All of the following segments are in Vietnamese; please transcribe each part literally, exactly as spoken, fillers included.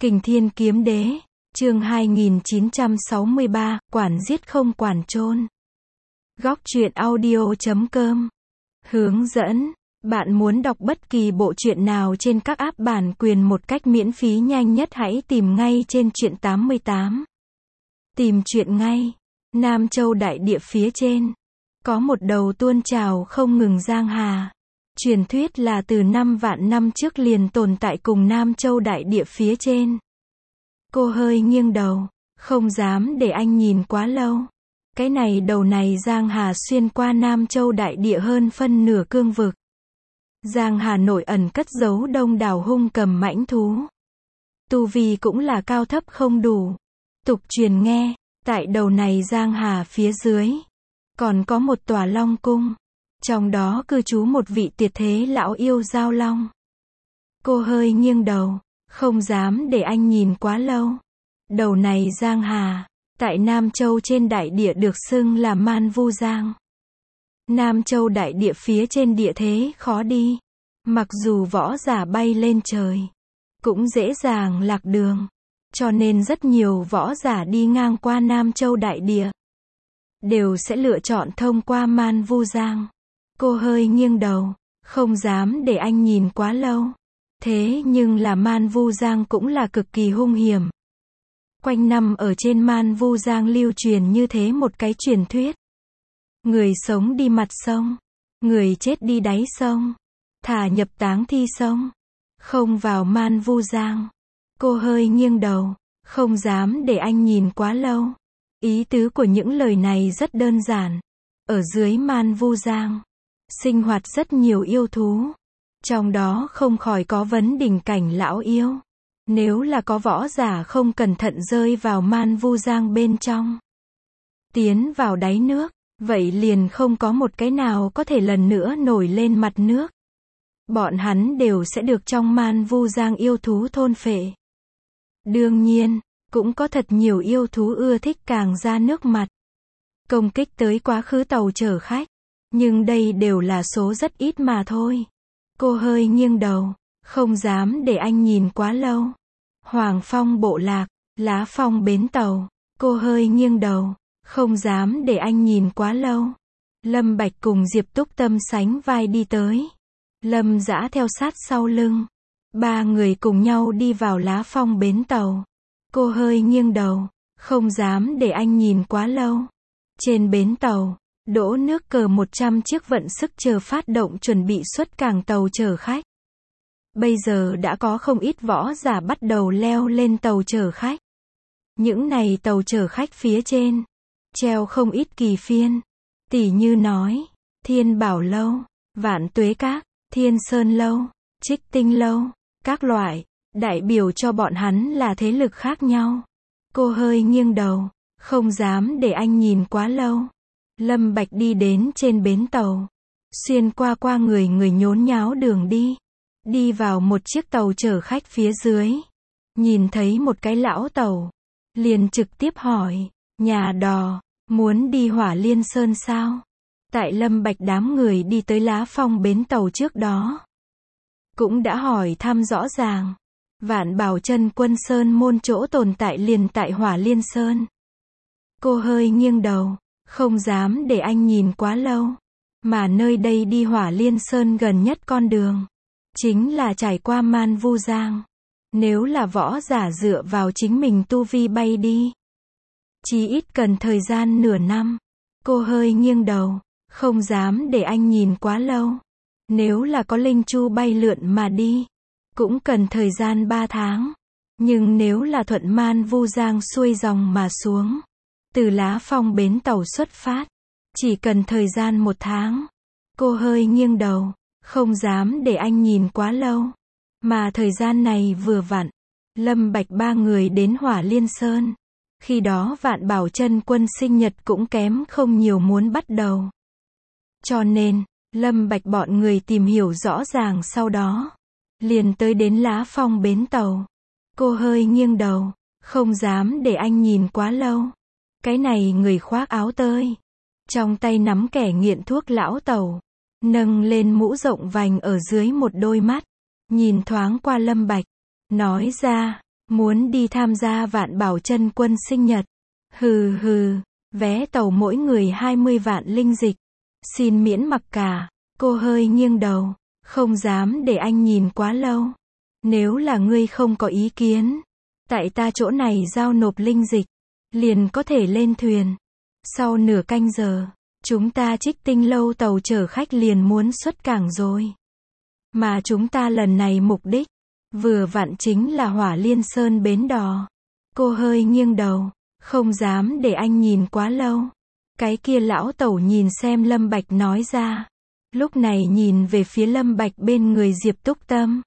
Kình Thiên Kiếm Đế, chương hai nghìn chín trăm sáu mươi ba, quản giết không quản chôn. Góc truyện audio chấm com. Hướng dẫn, bạn muốn đọc bất kỳ bộ truyện nào trên các app bản quyền một cách miễn phí nhanh nhất hãy tìm ngay trên truyện tám mươi tám. Tìm truyện ngay. Nam Châu đại địa phía trên, có một đầu tuôn trào không ngừng giang hà. Truyền thuyết là từ năm vạn năm trước liền tồn tại cùng Nam Châu đại địa phía trên. Cô hơi nghiêng đầu, không dám để anh nhìn quá lâu. Cái này đầu này giang hà xuyên qua Nam Châu đại địa hơn phân nửa cương vực. Giang hà nội ẩn cất giấu đông đảo hung cầm mãnh thú. Tu vi cũng là cao thấp không đủ. Tục truyền nghe, tại đầu này giang hà phía dưới, còn có một tòa long cung. Trong đó cư trú một vị tuyệt thế lão yêu giao long. Cô hơi nghiêng đầu, không dám để anh nhìn quá lâu. Đầu này giang hà, tại Nam Châu trên đại địa được xưng là Man Vu Giang. Nam Châu đại địa phía trên địa thế khó đi. Mặc dù võ giả bay lên trời, cũng dễ dàng lạc đường. Cho nên rất nhiều võ giả đi ngang qua Nam Châu đại địa, đều sẽ lựa chọn thông qua Man Vu Giang. Cô hơi nghiêng đầu, không dám để anh nhìn quá lâu. Thế nhưng là Man Vu Giang cũng là cực kỳ hung hiểm. Quanh năm ở trên Man Vu Giang lưu truyền như thế một cái truyền thuyết. Người sống đi mặt sông, người chết đi đáy sông, thả nhập táng thi sông, không vào Man Vu Giang. Cô hơi nghiêng đầu, không dám để anh nhìn quá lâu. Ý tứ của những lời này rất đơn giản. Ở dưới Man Vu Giang, sinh hoạt rất nhiều yêu thú. Trong đó không khỏi có vấn đỉnh cảnh lão yêu. Nếu là có võ giả không cẩn thận rơi vào Man Vu Giang bên trong, tiến vào đáy nước, vậy liền không có một cái nào có thể lần nữa nổi lên mặt nước. Bọn hắn đều sẽ được trong Man Vu Giang yêu thú thôn phệ. Đương nhiên, cũng có thật nhiều yêu thú ưa thích càng ra nước mặt, công kích tới quá khứ tàu chở khách. Nhưng đây đều là số rất ít mà thôi. Cô hơi nghiêng đầu, không dám để anh nhìn quá lâu. Hoàng Phong bộ lạc, Lá Phong bến tàu. Cô hơi nghiêng đầu, không dám để anh nhìn quá lâu. Lâm Bạch cùng Diệp Túc Tâm sánh vai đi tới. Lâm Dã theo sát sau lưng. Ba người cùng nhau đi vào Lá Phong bến tàu. Cô hơi nghiêng đầu, không dám để anh nhìn quá lâu. Trên bến tàu, đỗ nước cờ một trăm chiếc vận sức chờ phát động chuẩn bị xuất cảng tàu chở khách. Bây giờ đã có không ít võ giả bắt đầu leo lên tàu chở khách. Những này tàu chở khách phía trên, treo không ít kỳ phiên. Tỉ như nói, Thiên Bảo Lâu, Vạn Tuế Các, Thiên Sơn Lâu, Trích Tinh Lâu, các loại, đại biểu cho bọn hắn là thế lực khác nhau. Cô hơi nghiêng đầu, không dám để anh nhìn quá lâu. Lâm Bạch đi đến trên bến tàu, xuyên qua qua người người nhốn nháo đường đi, đi vào một chiếc tàu chở khách phía dưới. Nhìn thấy một cái lão tàu, liền trực tiếp hỏi, nhà đò, muốn đi Hỏa Liên Sơn sao? Tại Lâm Bạch đám người đi tới Lá Phong bến tàu trước đó, cũng đã hỏi thăm rõ ràng. Vạn Bảo Chân Quân Sơn môn chỗ tồn tại liền tại Hỏa Liên Sơn. Cô hơi nghiêng đầu, không dám để anh nhìn quá lâu. Mà nơi đây đi Hỏa Liên Sơn gần nhất con đường, chính là trải qua Man Vu Giang. Nếu là võ giả dựa vào chính mình tu vi bay đi, chí ít cần thời gian nửa năm. Cô hơi nghiêng đầu, không dám để anh nhìn quá lâu. Nếu là có linh chu bay lượn mà đi, cũng cần thời gian ba tháng. Nhưng nếu là thuận Man Vu Giang xuôi dòng mà xuống, từ Lá Phong bến tàu xuất phát, chỉ cần thời gian một tháng. Cô hơi nghiêng đầu, không dám để anh nhìn quá lâu. Mà thời gian này vừa vặn, Lâm Bạch ba người đến Hỏa Liên Sơn. Khi đó Vạn Bảo Chân Quân sinh nhật cũng kém không nhiều muốn bắt đầu. Cho nên, Lâm Bạch bọn người tìm hiểu rõ ràng sau đó, liền tới đến Lá Phong bến tàu. Cô hơi nghiêng đầu, không dám để anh nhìn quá lâu. Cái này người khoác áo tơi, trong tay nắm kẻ nghiện thuốc lão tàu, nâng lên mũ rộng vành ở dưới một đôi mắt, nhìn thoáng qua Lâm Bạch, nói ra, Muốn đi tham gia Vạn Bảo Chân Quân sinh nhật. Hừ hừ, vé tàu mỗi người hai mươi vạn linh dịch. Xin miễn mặc cả. Cô hơi nghiêng đầu. Không dám để anh nhìn quá lâu. Nếu là ngươi không có ý kiến, tại ta chỗ này giao nộp linh dịch, liền có thể lên thuyền. Sau nửa canh giờ, chúng ta Trích Tinh lâu tàu chở khách liền muốn xuất cảng rồi. Mà chúng ta lần này mục đích, vừa vặn chính là Hỏa Liên Sơn bến đò. Cô hơi nghiêng đầu, không dám để anh nhìn quá lâu. Cái kia lão tẩu nhìn xem Lâm Bạch nói ra. Lúc này nhìn về phía Lâm Bạch bên người Diệp Túc Tâm.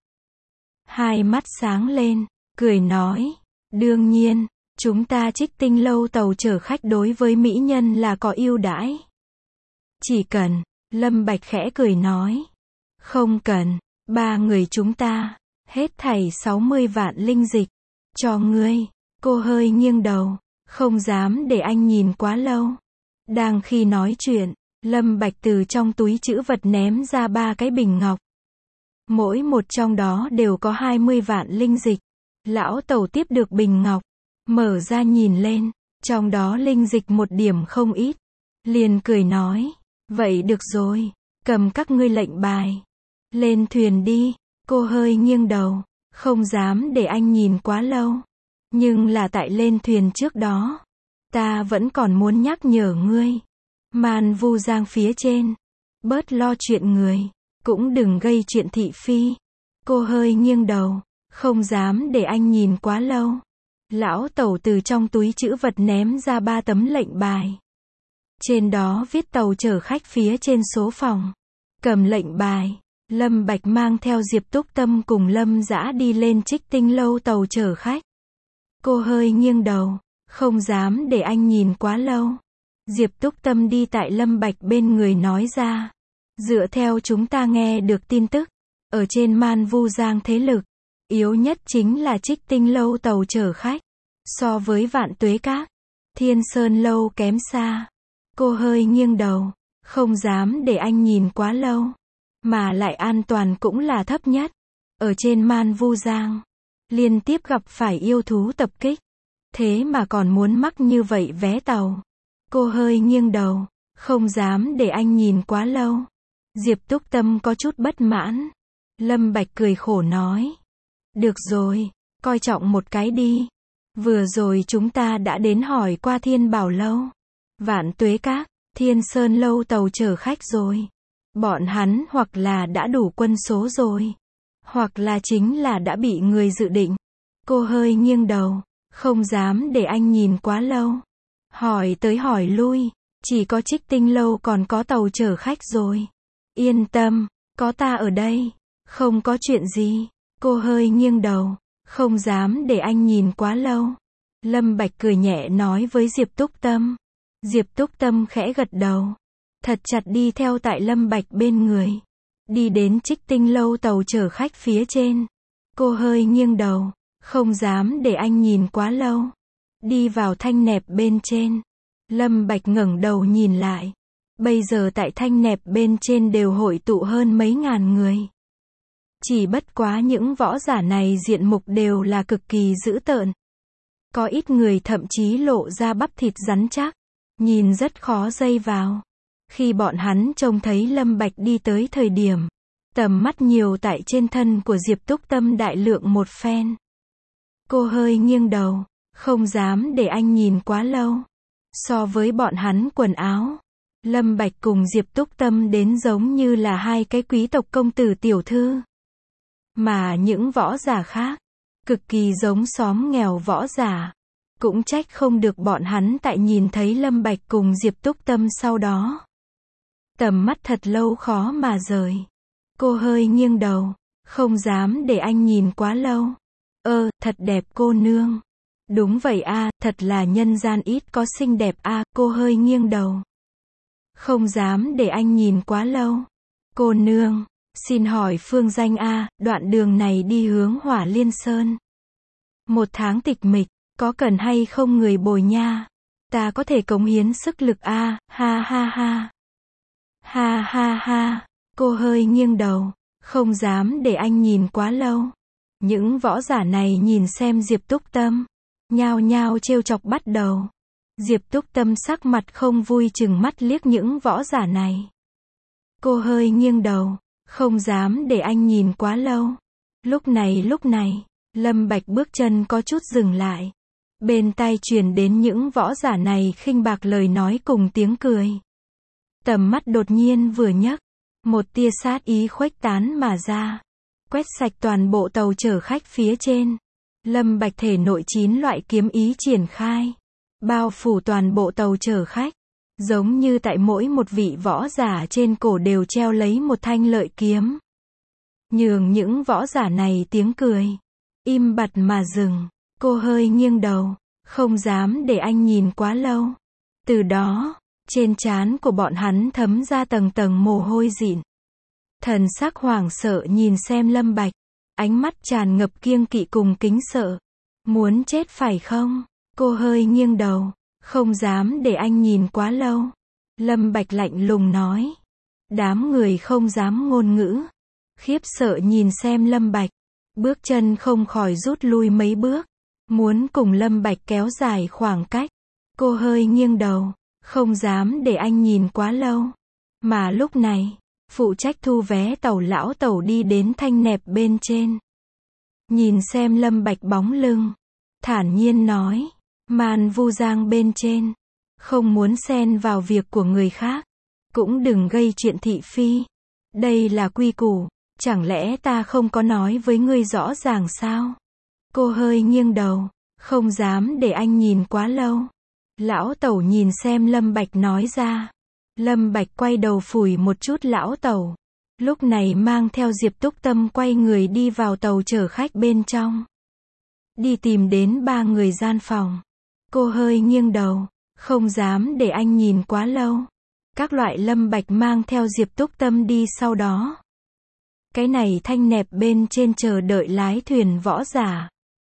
Hai mắt sáng lên, cười nói. Đương nhiên, chúng ta Trích Tinh lâu tàu chở khách đối với mỹ nhân là có ưu đãi. Chỉ cần, Lâm Bạch khẽ cười nói. Không cần, ba người chúng ta, hết thảy sáu mươi vạn linh dịch. Cho ngươi. Cô hơi nghiêng đầu, không dám để anh nhìn quá lâu. Đang khi nói chuyện, Lâm Bạch từ trong túi trữ vật ném ra ba cái bình ngọc. Mỗi một trong đó đều có hai mươi vạn linh dịch. Lão tẩu tiếp được bình ngọc, mở ra nhìn lên, trong đó linh dịch một điểm không ít. Liền cười nói, vậy được rồi, cầm các ngươi lệnh bài. Lên thuyền đi. Cô hơi nghiêng đầu, không dám để anh nhìn quá lâu. Nhưng là tại lên thuyền trước đó, ta vẫn còn muốn nhắc nhở ngươi. Man Vu Giang phía trên, bớt lo chuyện người, cũng đừng gây chuyện thị phi. Cô hơi nghiêng đầu, không dám để anh nhìn quá lâu. Lão tẩu từ trong túi trữ vật ném ra ba tấm lệnh bài. Trên đó viết tàu chở khách phía trên số phòng. Cầm lệnh bài, Lâm Bạch mang theo Diệp Túc Tâm cùng Lâm Dã đi lên Trích Tinh lâu tàu chở khách. Cô hơi nghiêng đầu, không dám để anh nhìn quá lâu. Diệp Túc Tâm đi tại Lâm Bạch bên người nói ra. Dựa theo chúng ta nghe được tin tức, ở trên Man Vu Giang thế lực, yếu nhất chính là Trích Tinh lâu tàu chở khách. So với Vạn Tuế Các, Thiên Sơn lâu kém xa. Cô hơi nghiêng đầu, không dám để anh nhìn quá lâu. Mà lại an toàn cũng là thấp nhất. Ở trên Man Vu Giang, liên tiếp gặp phải yêu thú tập kích. Thế mà còn muốn mắc như vậy vé tàu. Cô hơi nghiêng đầu, không dám để anh nhìn quá lâu. Diệp Túc Tâm có chút bất mãn. Lâm Bạch cười khổ nói. Được rồi, coi trọng một cái đi. Vừa rồi chúng ta đã đến hỏi qua Thiên Bảo lâu, Vạn Tuế Các, Thiên Sơn lâu tàu chở khách rồi. Bọn hắn hoặc là đã đủ quân số rồi, hoặc là chính là đã bị người dự định. Cô hơi nghiêng đầu, không dám để anh nhìn quá lâu. Hỏi tới hỏi lui, chỉ có Trích Tinh lâu còn có tàu chở khách rồi. Yên tâm, có ta ở đây, không có chuyện gì. Cô hơi nghiêng đầu, không dám để anh nhìn quá lâu. Lâm Bạch cười nhẹ nói với Diệp Túc Tâm. Diệp Túc Tâm khẽ gật đầu, thật chặt đi theo tại Lâm Bạch bên người. Đi đến Trích Tinh lâu tàu chở khách phía trên. Cô hơi nghiêng đầu, không dám để anh nhìn quá lâu. Đi vào thanh nẹp bên trên. Lâm Bạch ngẩng đầu nhìn lại. Bây giờ tại thanh nẹp bên trên đều hội tụ hơn mấy ngàn người. Chỉ bất quá những võ giả này diện mục đều là cực kỳ dữ tợn. Có ít người thậm chí lộ ra bắp thịt rắn chắc, nhìn rất khó dây vào. Khi bọn hắn trông thấy Lâm Bạch đi tới thời điểm, tầm mắt nhiều tại trên thân của Diệp Túc Tâm đại lượng một phen. Cô hơi nghiêng đầu, không dám để anh nhìn quá lâu. So với bọn hắn quần áo, Lâm Bạch cùng Diệp Túc Tâm đến giống như là hai cái quý tộc công tử tiểu thư. Mà những võ giả khác, cực kỳ giống xóm nghèo võ giả. Cũng trách không được bọn hắn tại nhìn thấy Lâm Bạch cùng Diệp Túc Tâm sau đó. Tầm mắt thật lâu khó mà rời. Cô hơi nghiêng đầu, không dám để anh nhìn quá lâu. Ơ, thật đẹp cô nương. Đúng vậy a, thật là nhân gian ít có xinh đẹp a, cô hơi nghiêng đầu. Không dám để anh nhìn quá lâu. Cô nương, xin hỏi phương danh a, đoạn đường này đi hướng Hỏa Liên Sơn. Một tháng tịch mịch, có cần hay không người bồi nha? Ta có thể cống hiến sức lực a, ha ha ha. Ha ha ha, cô hơi nghiêng đầu, không dám để anh nhìn quá lâu. Những võ giả này nhìn xem Diệp Túc Tâm, nhao nhao trêu chọc bắt đầu. Diệp Túc Tâm sắc mặt không vui chừng mắt liếc những võ giả này. Cô hơi nghiêng đầu, không dám để anh nhìn quá lâu. Lúc này lúc này, Lâm Bạch bước chân có chút dừng lại. Bên tai truyền đến những võ giả này khinh bạc lời nói cùng tiếng cười. Tầm mắt đột nhiên vừa nhấc, một tia sát ý khuếch tán mà ra, quét sạch toàn bộ tàu chở khách phía trên. Lâm Bạch thể nội chín loại kiếm ý triển khai, bao phủ toàn bộ tàu chở khách, giống như tại mỗi một vị võ giả trên cổ đều treo lấy một thanh lợi kiếm. Nhường những võ giả này tiếng cười im bặt mà dừng. Cô hơi nghiêng đầu, không dám để anh nhìn quá lâu. Từ đó, trên trán của bọn hắn thấm ra tầng tầng mồ hôi dịn. Thần sắc hoảng sợ nhìn xem Lâm Bạch, ánh mắt tràn ngập kiêng kỵ cùng kính sợ. Muốn chết phải không? Cô hơi nghiêng đầu, không dám để anh nhìn quá lâu. Lâm Bạch lạnh lùng nói. Đám người không dám ngôn ngữ, khiếp sợ nhìn xem Lâm Bạch, bước chân không khỏi rút lui mấy bước, muốn cùng Lâm Bạch kéo dài khoảng cách. Cô hơi nghiêng đầu, không dám để anh nhìn quá lâu. Mà lúc này, phụ trách thu vé tàu lão tẩu đi đến thanh nẹp bên trên. Nhìn xem Lâm Bạch bóng lưng, thản nhiên nói, Man Vu Giang bên trên, không muốn xen vào việc của người khác, cũng đừng gây chuyện thị phi. Đây là quy củ, chẳng lẽ ta không có nói với ngươi rõ ràng sao? Cô hơi nghiêng đầu, không dám để anh nhìn quá lâu. Lão tẩu nhìn xem Lâm Bạch nói ra. Lâm Bạch quay đầu phủi một chút lão tẩu. Lúc này mang theo Diệp Túc Tâm quay người đi vào tàu chở khách bên trong. Đi tìm đến ba người gian phòng. Cô hơi nghiêng đầu, không dám để anh nhìn quá lâu. Các loại Lâm Bạch mang theo Diệp Túc Tâm đi sau đó. Cái này thanh nẹp bên trên chờ đợi lái thuyền võ giả.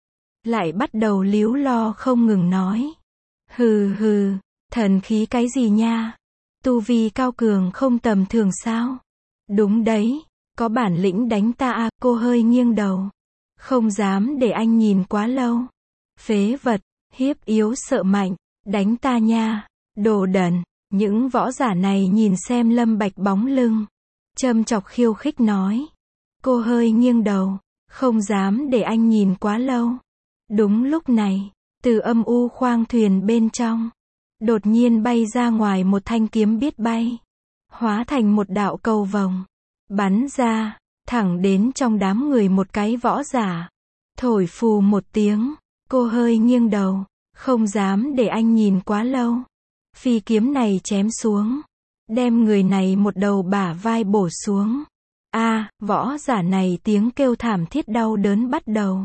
Lại bắt đầu líu lo không ngừng nói. Hừ hừ, thần khí cái gì nha? Tu vi cao cường không tầm thường sao? Đúng đấy, có bản lĩnh đánh ta à? Cô hơi nghiêng đầu, không dám để anh nhìn quá lâu. Phế vật, hiếp yếu sợ mạnh, đánh ta nha, đồ đần. Những võ giả này nhìn xem Lâm Bạch bóng lưng, châm chọc khiêu khích nói. Cô hơi nghiêng đầu, không dám để anh nhìn quá lâu. Đúng lúc này, từ âm u khoang thuyền bên trong, đột nhiên bay ra ngoài một thanh kiếm biết bay, hóa thành một đạo cầu vồng, bắn ra, thẳng đến trong đám người một cái võ giả. Thổi phù một tiếng, cô hơi nghiêng đầu, không dám để anh nhìn quá lâu. Phi kiếm này chém xuống, đem người này một đầu bả vai bổ xuống. A, à, võ giả này tiếng kêu thảm thiết đau đớn bắt đầu.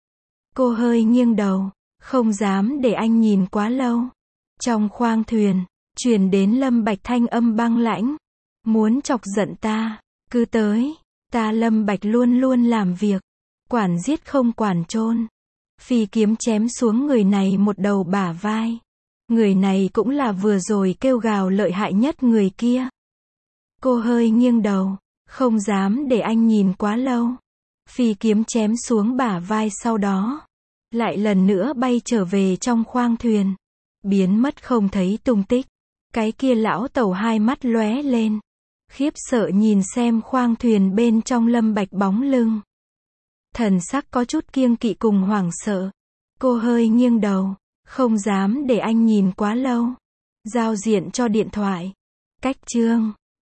Cô hơi nghiêng đầu, không dám để anh nhìn quá lâu. Trong khoang thuyền, truyền đến Lâm Bạch thanh âm băng lãnh. Muốn chọc giận ta, cứ tới, ta Lâm Bạch luôn luôn làm việc, quản giết không quản chôn. Phi kiếm chém xuống người này một đầu bả vai. Người này cũng là vừa rồi kêu gào lợi hại nhất người kia. Cô hơi nghiêng đầu, không dám để anh nhìn quá lâu. Phi kiếm chém xuống bả vai sau đó, lại lần nữa bay trở về trong khoang thuyền, biến mất không thấy tung tích. Cái kia lão tẩu hai mắt lóe lên, khiếp sợ nhìn xem khoang thuyền bên trong Lâm Bạch bóng lưng. Thần sắc có chút kiêng kỵ cùng hoảng sợ. Cô hơi nghiêng đầu, không dám để anh nhìn quá lâu. Giao diện cho điện thoại. Cách chương